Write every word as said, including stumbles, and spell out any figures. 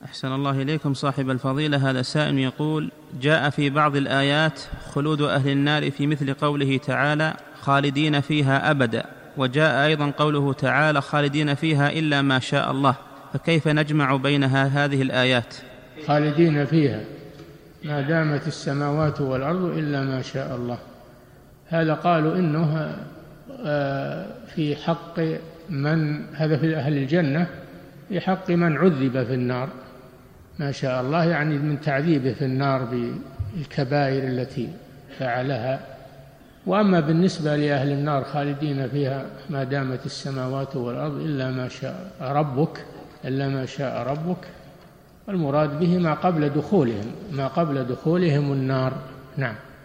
أحسن الله إليكم صاحب الفضيلة. هذا سائل يقول: جاء في بعض الآيات خلود أهل النار في مثل قوله تعالى خالدين فيها أبدا، وجاء أيضا قوله تعالى خالدين فيها إلا ما شاء الله، فكيف نجمع بين هذه الآيات؟ خالدين فيها ما دامت السماوات والأرض إلا ما شاء الله، هذا قالوا إنه في حق من، هذا في أهل الجنة، في حق من عذب في النار ما شاء الله، يعني من تعذيبه في النار بالكبائر التي فعلها. وأما بالنسبة لأهل النار خالدين فيها ما دامت السماوات والأرض إلا ما شاء ربك إلا ما شاء ربك، المراد به ما قبل دخولهم ما قبل دخولهم النار. نعم.